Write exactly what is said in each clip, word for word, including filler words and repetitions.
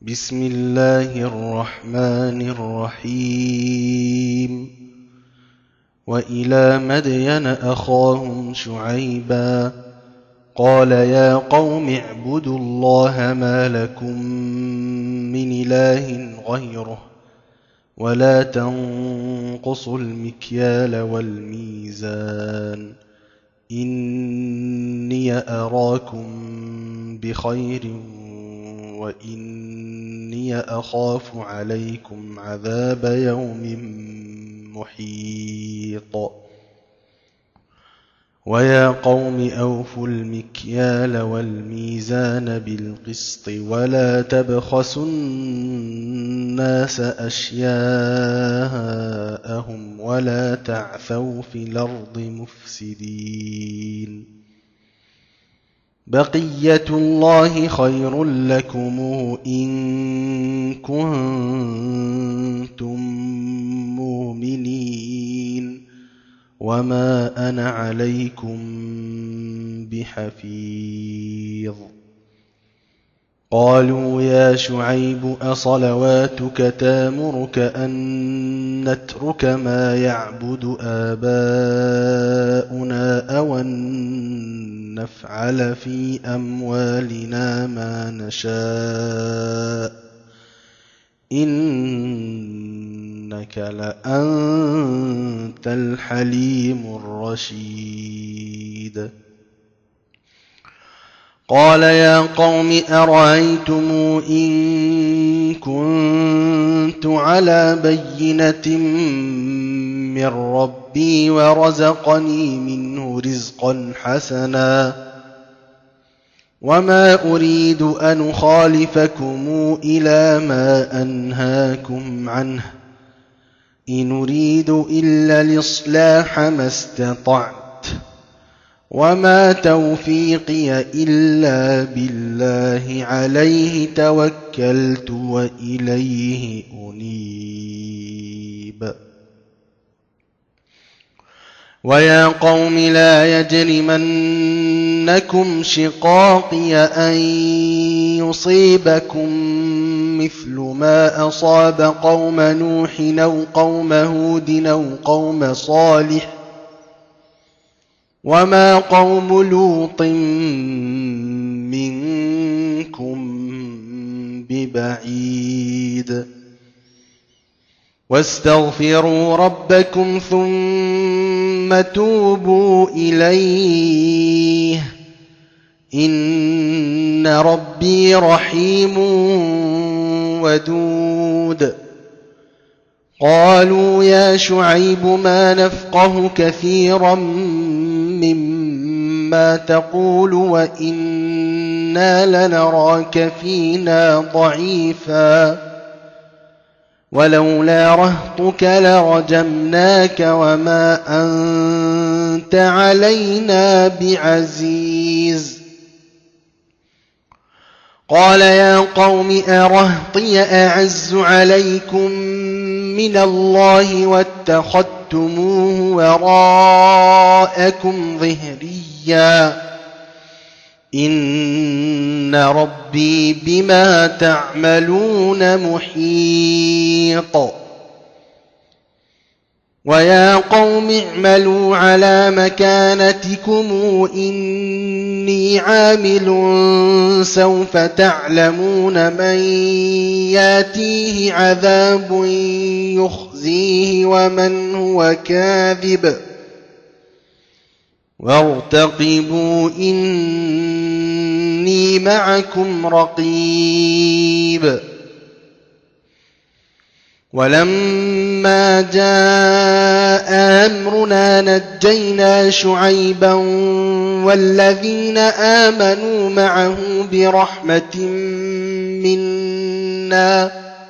بسم الله الرحمن الرحيم وإلى مدين أخاهم شعيبا قال يا قوم اعبدوا الله ما لكم من إله غيره ولا تنقصوا المكيال والميزان إني أراكم بخير وإني أخاف عليكم عذاب يوم محيط ويا قوم أوفوا المكيال والميزان بالقسط ولا تبخسوا الناس أشياءهم ولا تعثوا في الأرض مفسدين بقية الله خير لكم إن كنتم مؤمنين وما أنا عليكم بحفيظ قالوا يا شعيب أصلواتك تامرك أن نترك ما يعبد آباؤنا أو أن نفعل في أموالنا ما نشاء إنك لأنت الحليم الرشيد قال يا قوم أرأيتم إن كنت على بينة من ربي ورزقني منه رزقا حسنا وما أريد أن أخالفكم إلى ما أنهاكم عنه إن أريد إلا الإصلاح ما استطعت وما توفيقي إلا بالله عليه توكلت وإليه أنيب ويا قوم لا يجرمنكم شقاقي أن يصيبكم مثل ما أصاب قوم نوح أو قوم هود أو قوم صالح وما قوم لوط منكم ببعيد واستغفروا ربكم ثم توبوا إليه إن ربي رحيم ودود قالوا يا شعيب ما نفقه كثيرا مما تقول وإنا لنراك فينا ضعيفا ولولا رهطك لرجمناك وما أنت علينا بعزيز قال يا قوم أرهطي أعز عليكم من الله واتخذتموه وراءكم ظهريا إن ربي بما تعملون محيط ويا قوم اعملوا على مكانتكم إني عامل سوف تعلمون من ياتيه عذاب يخزيه ومن هو كاذب وارتقبوا إني معكم رقيب ولما جاء أمرنا نجينا شعيبا والذين آمنوا معه برحمة منا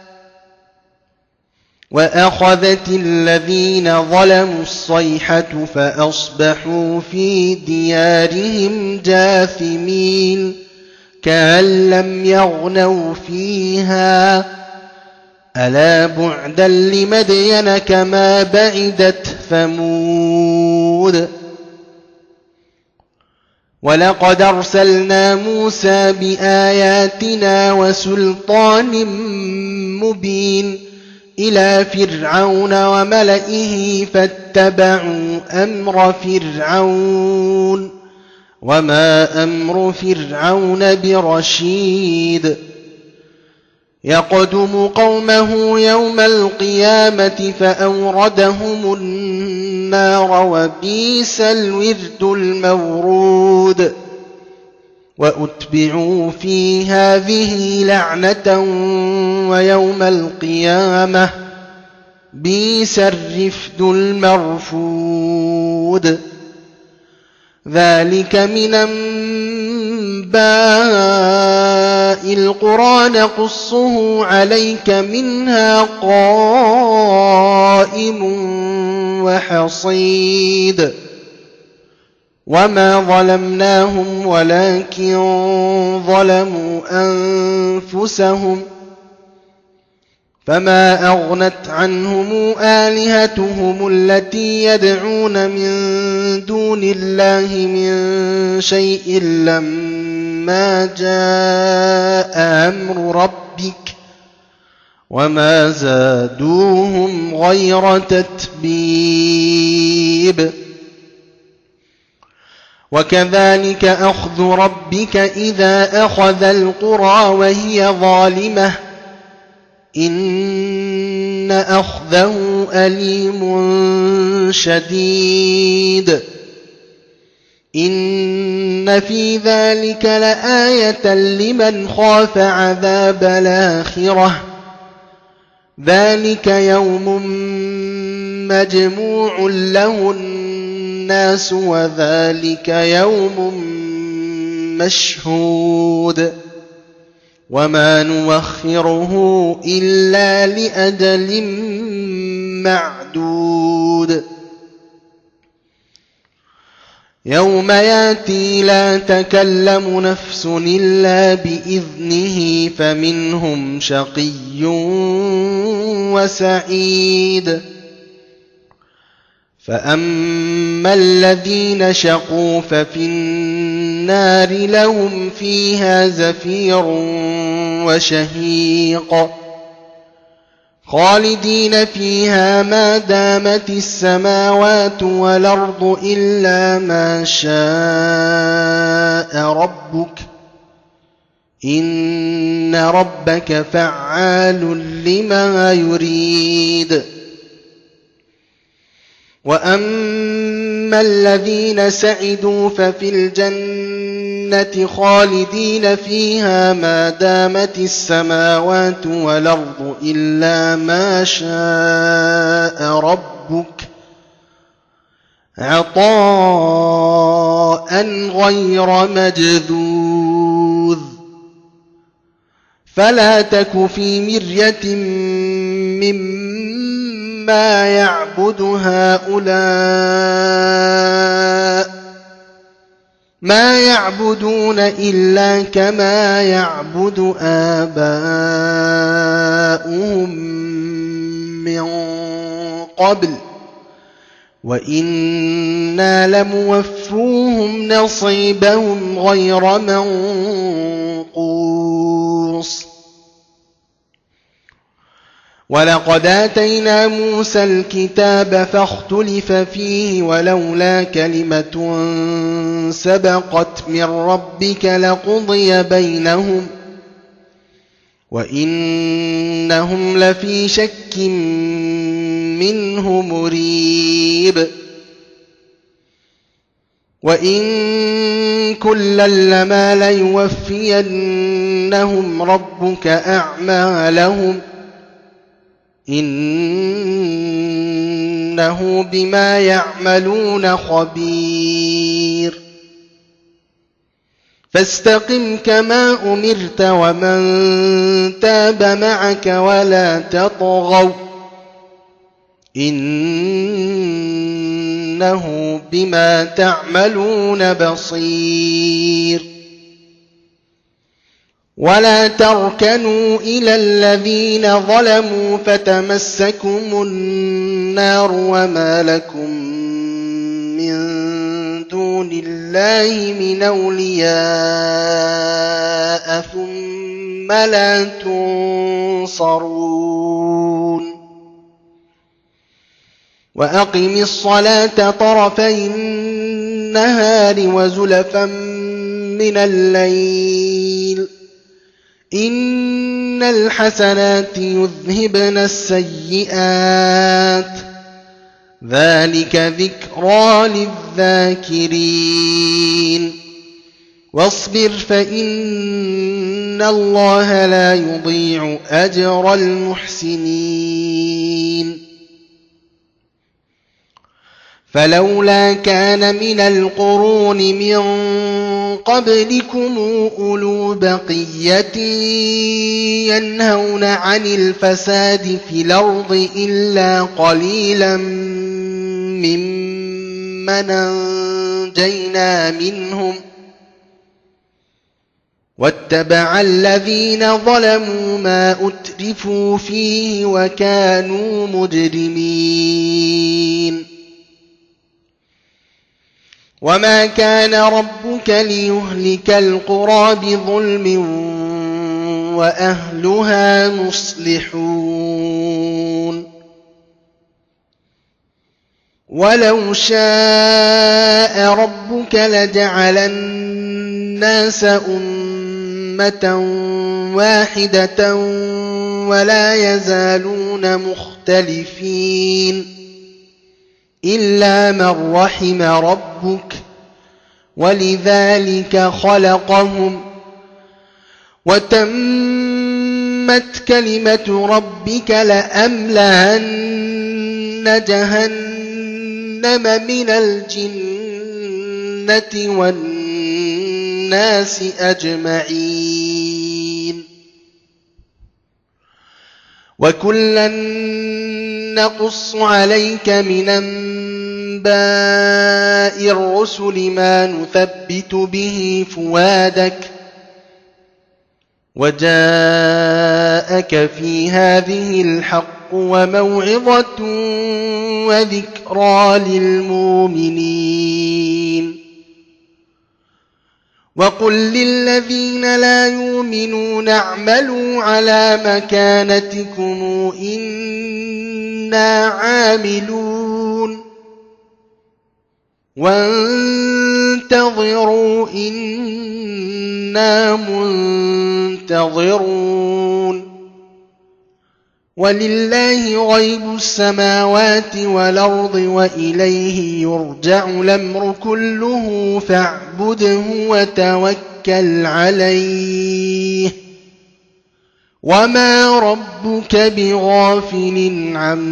وأخذت الذين ظلموا الصيحة فأصبحوا في ديارهم جاثمين كأن لم يغنوا فيها ألا بعدا لمدين كما بعدت ثمود ولقد أرسلنا موسى بآياتنا وسلطان مبين إلى فرعون وملئه فاتبعوا أمر فرعون وما أمر فرعون برشيد يقدم قومه يوم القيامة فأوردهم النار وبئس الورد المورود وأتبعوا في هذه لعنة ويوم القيامة بئس الرفد المرفود ذلك من أنباء القرى نقصه عليك منها قائم وحصيد وما ظلمناهم ولكن ظلموا أنفسهم فما أغنت عنهم آلهتهم التي يدعون من دون الله من شيء لما جاء أمر ربك وما زادوهم غير تتبيب وكذلك أخذ ربك إذا أخذ القرى وهي ظالمة إن أخذه أليم شديد إن في ذلك لآية لمن خاف عذاب الآخرة ذلك يوم مجموع له الناس وذلك يوم مشهود وما نوخره إلا لأجل معدود يوم ياتي لا تكلم نفس إلا بإذنه فمنهم شقي وسعيد فأما الذين شقوا ففي النار لهم فيها زفير وشهيق خالدين فيها ما دامت السماوات والأرض إلا ما شاء ربك إن ربك فعال لما يريد وأما الذين سعدوا ففي الجنة خالدين فيها ما دامت السماوات والأرض إلا ما شاء ربك عطاء غير مجذوذ فلا تك في مرية مما يعبد هؤلاء ما يعبدون إلا كما يعبد آباؤهم من قبل وإنا لموفوهم نصيبهم غير منقوص ولقد آتينا موسى الكتاب فاختلف فيه ولولا كلمة سبقت من ربك لقضي بينهم وإنهم لفي شك منه مريب وإن كلا لما ليوفينهم ربك أعمالهم إنه بما يعملون خبير فاستقم كما أمرت ومن تاب معك ولا تطغوا إنه بما تعملون بصير ولا تركنوا إلى الذين ظلموا فتمسكم النار وما لكم من دون الله من أولياء ثم لا تنصرون وأقم الصلاة طرفي النهار وزلفا من الليل إن الحسنات يذهبن السيئات ذلك ذكرى للذاكرين واصبر فإن الله لا يضيع أجر المحسنين فلولا كان من القرون من قبلكم أولو بقية ينهون عن الفساد في الأرض إلا قليلا ممن أنجينا منهم واتبع الذين ظلموا ما أترفوا فيه وكانوا مجرمين وما كان ربك ليهلك القرى بظلم وأهلها مصلحون ولو شاء ربك لجعل الناس أمة واحدة ولا يزالون مختلفين إلا من رحم ربك ولذلك خلقهم وتمت كلمة ربك لأملأن جهنم من الجنة والناس أجمعين وكلا نقص عليك من أنباء الرسل ما نثبت به فؤادك وجاءك في هذه الحق وموعظة وذكرى للمؤمنين وقل للذين لا يؤمنون اعملوا على مكانتكم إنا عاملون وانتظروا إنا منتظرون ولله غيب السماوات والأرض وإليه يرجع الأمر كله فاعبده وتوكل عليه وما ربك بغافل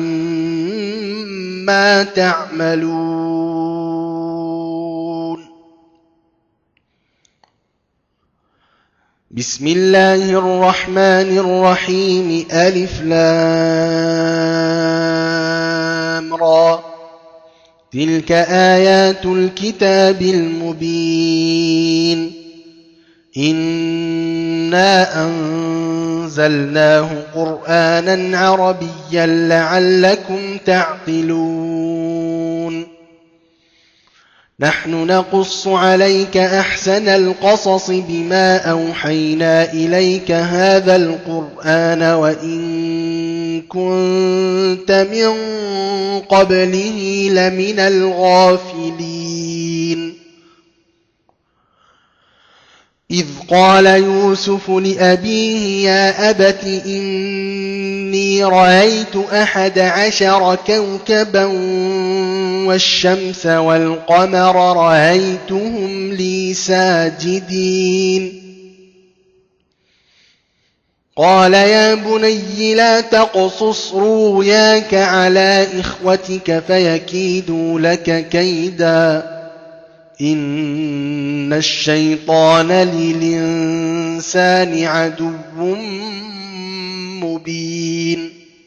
عما تعملون بسم الله الرحمن الرحيم ألف لام را تلك آيات الكتاب المبين إنا أنزلناه قرآنا عربيا لعلكم تعقلون نحن نقص عليك أحسن القصص بما أوحينا إليك هذا القرآن وإن كنت من قبله لمن الغافلين إذ قال يوسف لأبيه يا أبت إني رأيت أحد عشر كوكبا والشمس والقمر رأيتهم لي ساجدين قال يا بني لا تقصص رؤياك على إخوتك فيكيدوا لك كيدا إن الشيطان للإنسان عدو مبين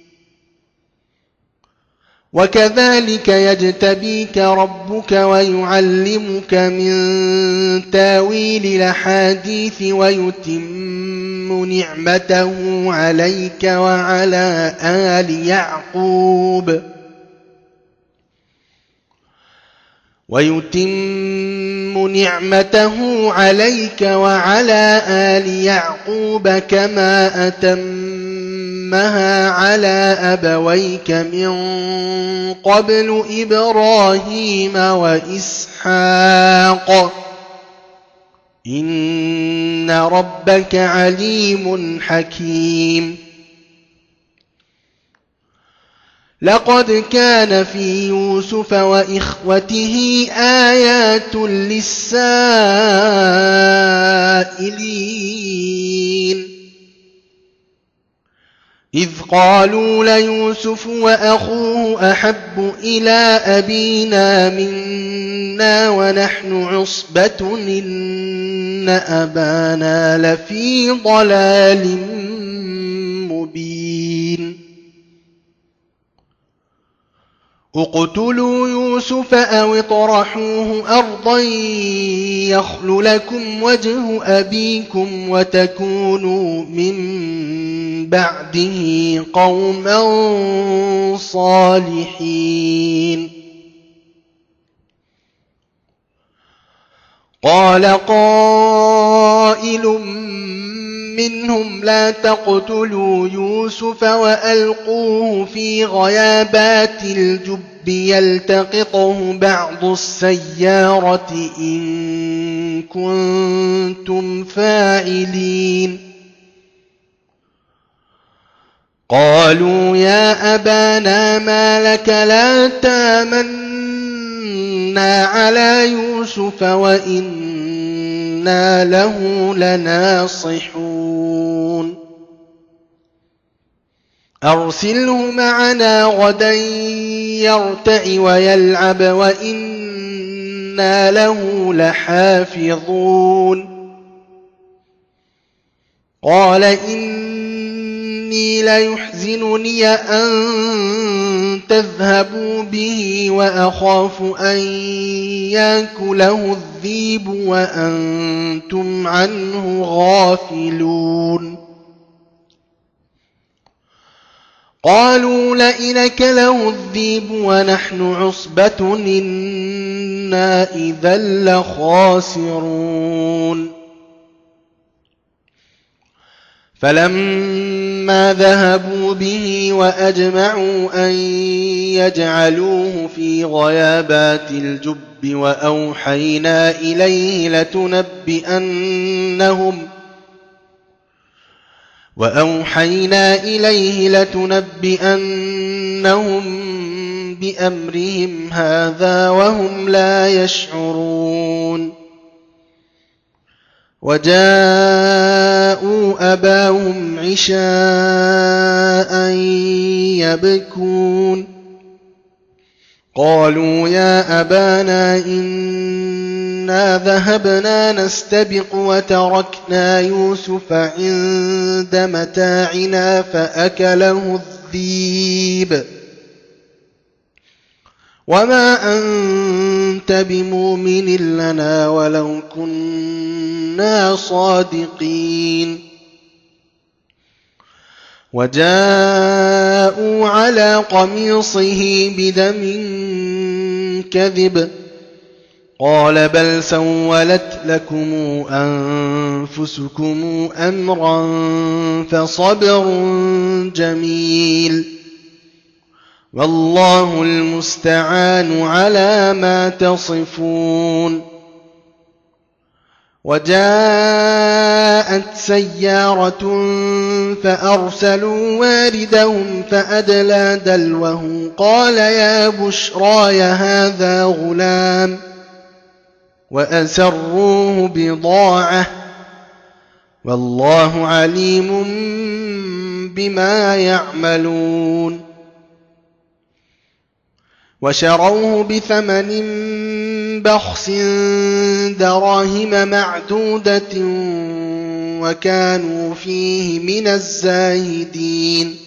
وكذلك يجتبيك ربك ويعلمك من تاويل الأحاديث ويتم نعمته عليك وعلى آل يعقوب ويتم نعمته عليك وعلى آل يعقوب كما أتمها على أبويك من قبل إبراهيم وإسحاق إن ربك عليم حكيم. لقد كان في يوسف وإخوته آيات للسائلين إذ قالوا ليوسف وأخوه أحب إلى أبينا منا ونحن عصبة إن أبانا لفي ضلال مبين. اقتلوا يوسف أو اطرحوه أرضا يخل لكم وجه أبيكم وتكونوا من بعده قوما صالحين. قال قائل منهم لا تقتلوا يوسف وألقوه في غيابات الجب يلتقطه بعض السيارة إن كنتم فاعلين. قالوا يا أبانا ما لك لا تامنا على يوسف وإنا له لناصحون أرسله معنا غدا يرتع ويلعب وإنا له لحافظون. قال إني ليحزنني أن تذهبوا به وأخاف أن يأكله الذئب وأنتم عنه غافلون. قالوا لئن أكله الذئب ونحن عصبة إنا إذا لخاسرون. فلما ذهبوا به وأجمعوا أن يجعلوه في غيابات الجب وأوحينا إليه لتنبئنهم وأوحينا إليه لتنبئنهم بأمرهم هذا وهم لا يشعرون. وجاءوا أباهم عشاء يبكون. قالوا يا أبانا إنا ذهبنا نستبق وتركنا يوسف عند متاعنا فأكله الذئب وما أنت بمؤمن لنا ولو كنا صادقين. وجاءوا على قميصه بدم كذب قال بل سولت لكم أنفسكم أمرا فصبر جميل والله المستعان على ما تصفون. وجاءت سيارة فأرسلوا واردهم فأدلى دلوه قال يا بشراي هذا غلام وأسروه بضاعة والله عليم بما يعملون. وشروه بثمن بخس دراهم معدودة وكانوا فيه من الزاهدين.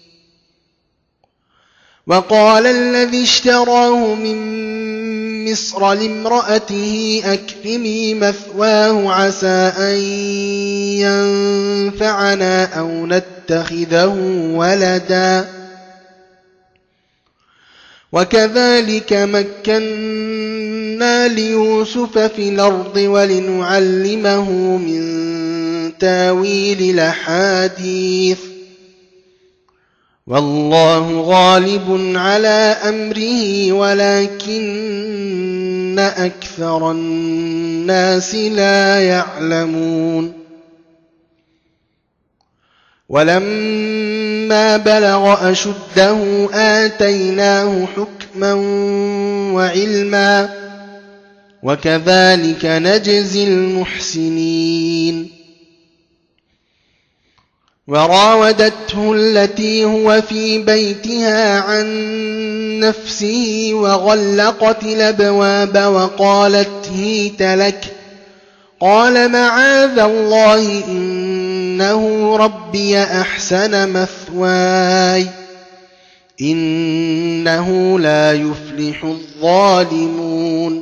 وقال الذي اشتراه من مصر لامرأته أكرمي مثواه عسى أن ينفعنا أو نتخذه ولدا وكذلك مكنا ليوسف في الأرض ولنعلمه من تاويل الأحاديث والله غالب على أمره ولكن أكثر الناس لا يعلمون ولما بلغ أشده آتيناه حكما وعلما وكذلك نجزي المحسنين وراودته التي هو في بيتها عن نفسه وغلقت الأبواب وقالت هيت لك قال معاذ الله إنه ربي أحسن مثواي إنه لا يفلح الظالمون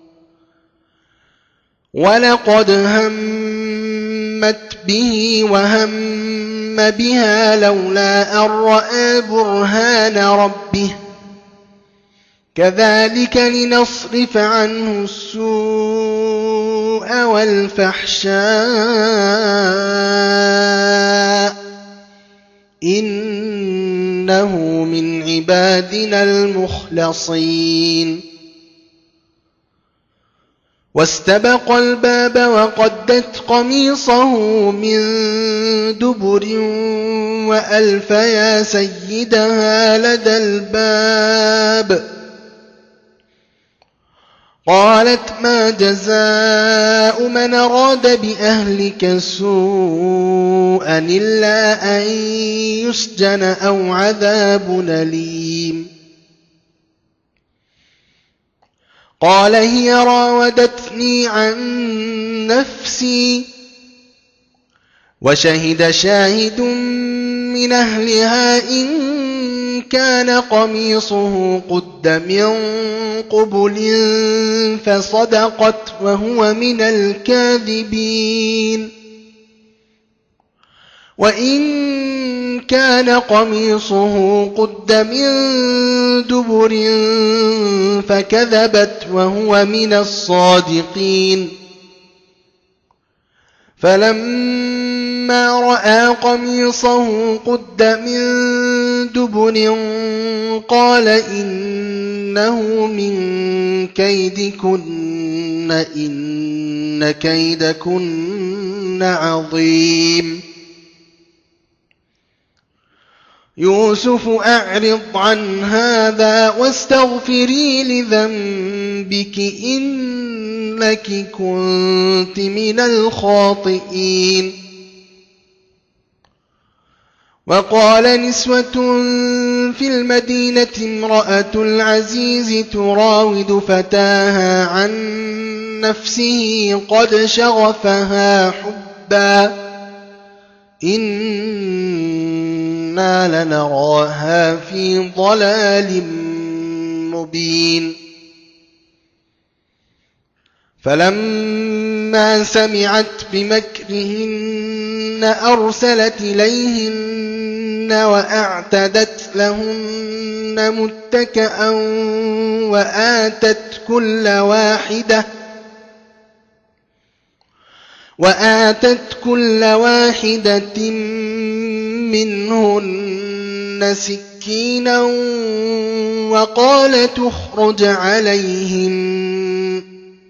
ولقد همت به وهم بها لولا أن رأى برهان ربه كذلك لنصرف عنه السوء والفحشاء إنه من عبادنا المخلصين واستبق الباب وقدت قميصه من دبر وألف يا سيدها لدى الباب قالت ما جزاء من أراد بأهلك سوءا إلا أن يسجن أو عذاب أليم قال هي راودتني عن نفسي وشهد شاهد من أهلها إن كان قميصه قد من قبل فصدقت وهو من الكاذبين وإن كان قميصه قد من دبر فكذبت وهو من الصادقين فلما رأى قميصه قد من دبر قال إنه من كيدكن إن كيدكن عظيم يوسف أعرض عن هذا واستغفري لذنبك إنك كنت من الخاطئين وقال نسوة في المدينة امرأة العزيز تراود فتاها عن نفسه قد شغفها حبا إنا لنراها في ضلال مبين فلما سمعت بمكرهن أرسلت إليهن وأعتدت لهن متكئا وآتت كل واحدة وآتت كل واحدة منهن سكينا وقالت اخرج عليهن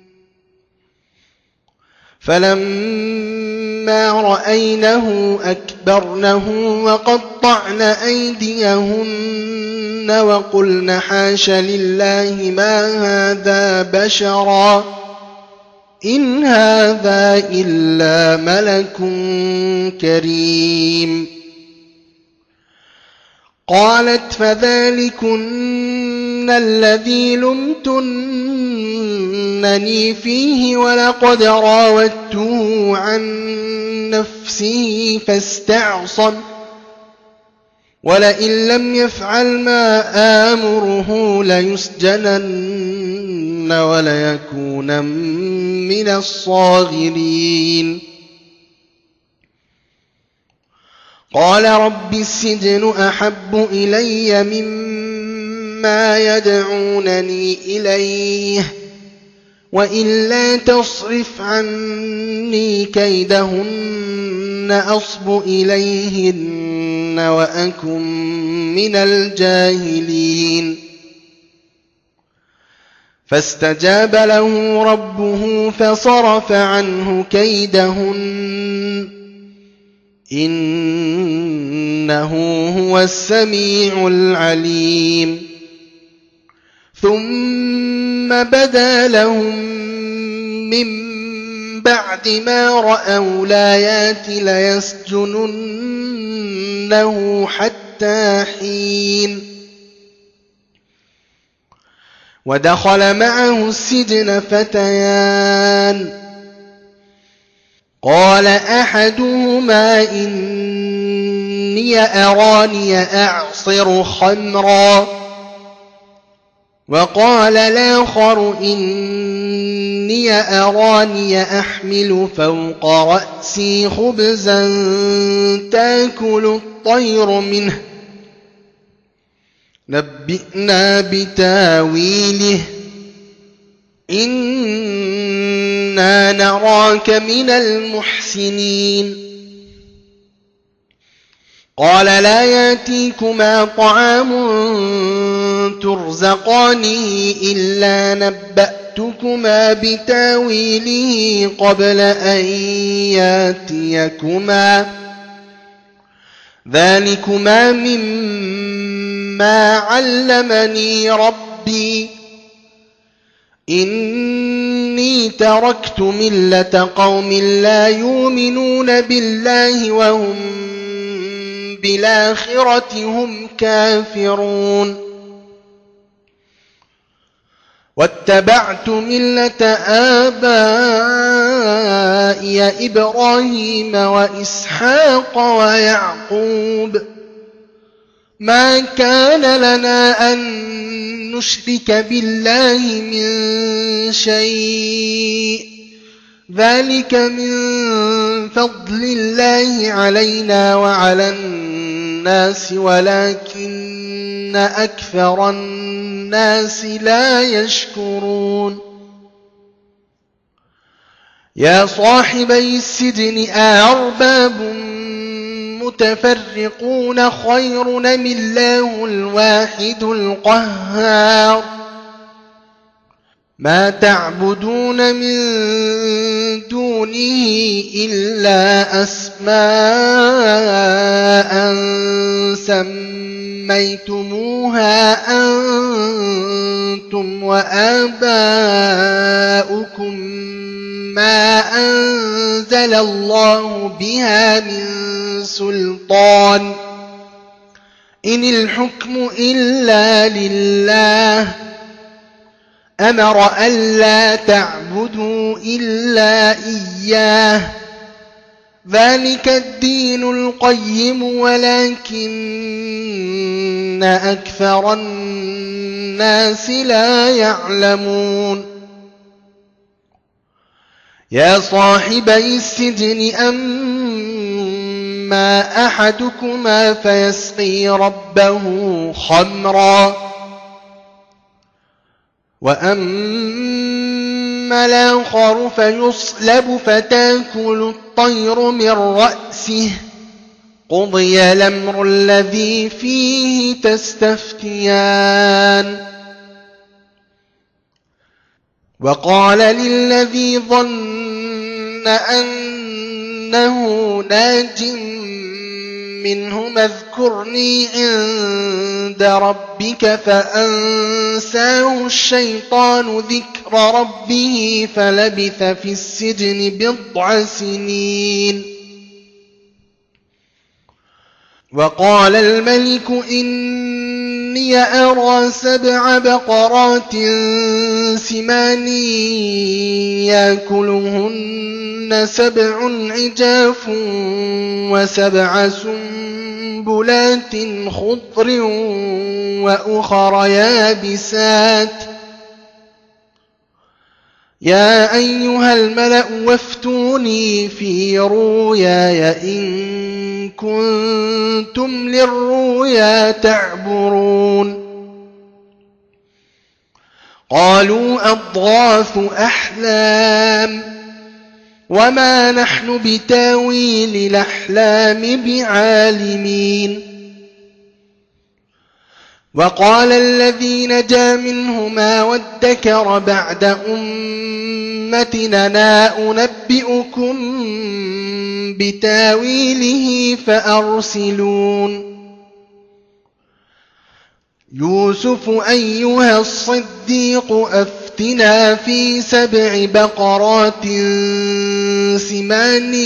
فلما رأينه أكبرنه وقطعن أيديهن وقلن حاش لله ما هذا بشرا إن هذا إلا ملك كريم قالت فذلكن الذي لمتنني فيه ولقد راودته عن نفسه فاستعصم ولئن لم يفعل ما آمره ليسجنن وليكون من الصاغرين قال رب السجن أحب إلي مما ما يدعونني إليه وإلا تصرف عني كيدهن أصب إليهن وأكن من الجاهلين فاستجاب له ربه فصرف عنه كيدهن إنه هو السميع العليم ثم بدا لهم من بعد ما رأوا الآيات ليسجننه حتى حين ودخل معه السجن فتيان قال أحدهما إني أراني أعصر خمرا وقال الآخر إني أراني أحمل فوق رأسي خبزا تأكل الطير منه نبئنا بتاويله إنا نراك من المحسنين قال لا يأتيكما طعام ترزقانه إلا نبأتكما بتاويله قبل أن يأتيكما ذلكما مما علمني ربي إني تركت ملة قوم لا يؤمنون بالله وهم بالآخرة هم كافرون واتبعت ملة آبائي إبراهيم وإسحاق ويعقوب ما كان لنا أن نشرك بالله من شيء ذلك من فضل الله علينا وعلى الناس ولكن أكثر الناس لا يشكرون يا صاحبي السجن أأرباب متفرقون خير أم الله الواحد القهار ما تعبدون من دونه إلا أسماء سميتموها أنتم وآباؤكم ما أنزل الله بها من سلطان إن الحكم إلا لله أمر ألا تعبدوا إلا إياه ذلك الدين القيم ولكن أكثر الناس لا يعلمون يا صاحبي السجن أما أحدكما فيسقي ربه خمرا وأما الآخر فيصلب فتأكل الطير من رأسه قضي الأمر الذي فيه تستفتيان وقال للذي ظن أنه ناج منهم اذكرني عند ربك فأنساه الشيطان ذكر ربه فلبث في السجن بضع سنين وقال الملك إني أرى سبع بقرات سمان يأكلهن سبع عجاف وسبع سنبلات خضر وأخر يابسات يا أيها الملأ وافتوني في رؤياي إن إن كنتم للرؤيا تعبرون قالوا أضغاث أحلام وما نحن بتاويل الأحلام بعالمين. وقال الذي نجا منهما وادكر بعد أمتنا أنبئكم بتاويله فأرسلون. يوسف أيها الصديق أفتنا في سبع بقرات سمان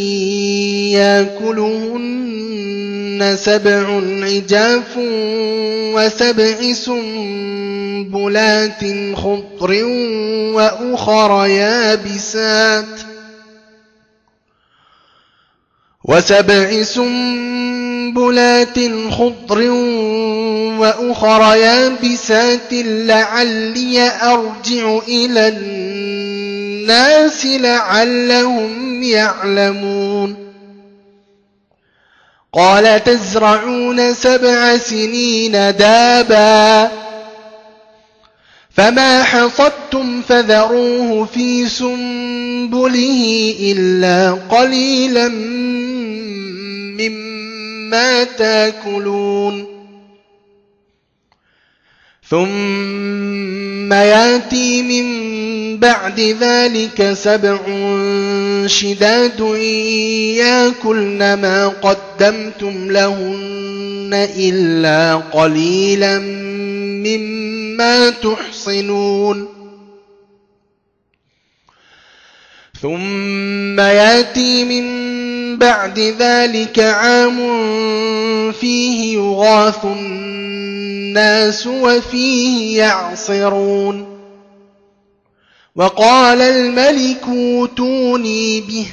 يأكلهن سبع عجاف وسبع سنبلات خضر وأخر يابسات وسبع سنبلات خضر وأخر يابسات لعلي أرجع إلى الناس لعلهم يعلمون. قال تزرعون سبع سنين دابا فما حصدتم فذروه في سنبله إلا قليلا مما تاكلون. ثم ياتي من بعد ذلك سبع شداد يأكلن ما قدمتم لهن إلا قليلا مما تحصنون. ثم ياتي من بعد ذلك عام فيه يغاث الناس وفيه يعصرون. وقال الملك اوتوني به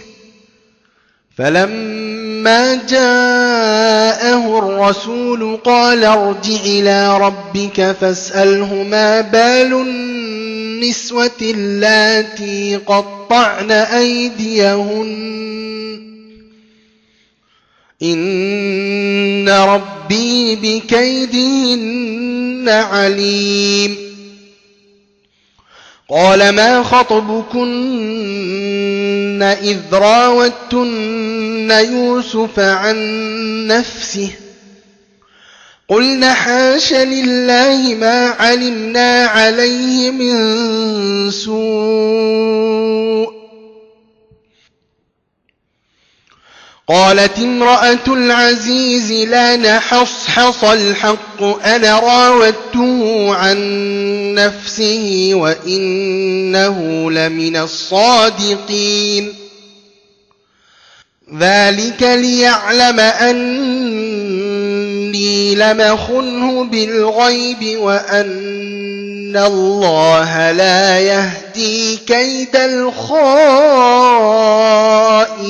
فلما جاءه الرسول قال ارجع إلى ربك فاسأله ما بال النسوة اللاتي قطعن أيديهن إن ربي بكيدهن عليم. قال ما خطبكن إذ راوتن يوسف عن نفسه قلن حاش لله ما علمنا عليه من سوء. قالت امرأة العزيز لا نحصحص الحق أنا راودته عن نفسه وإنه لمن الصادقين. ذلك ليعلم أني لم أخنه بالغيب وأن الله لا يهدي كيد الخائنين.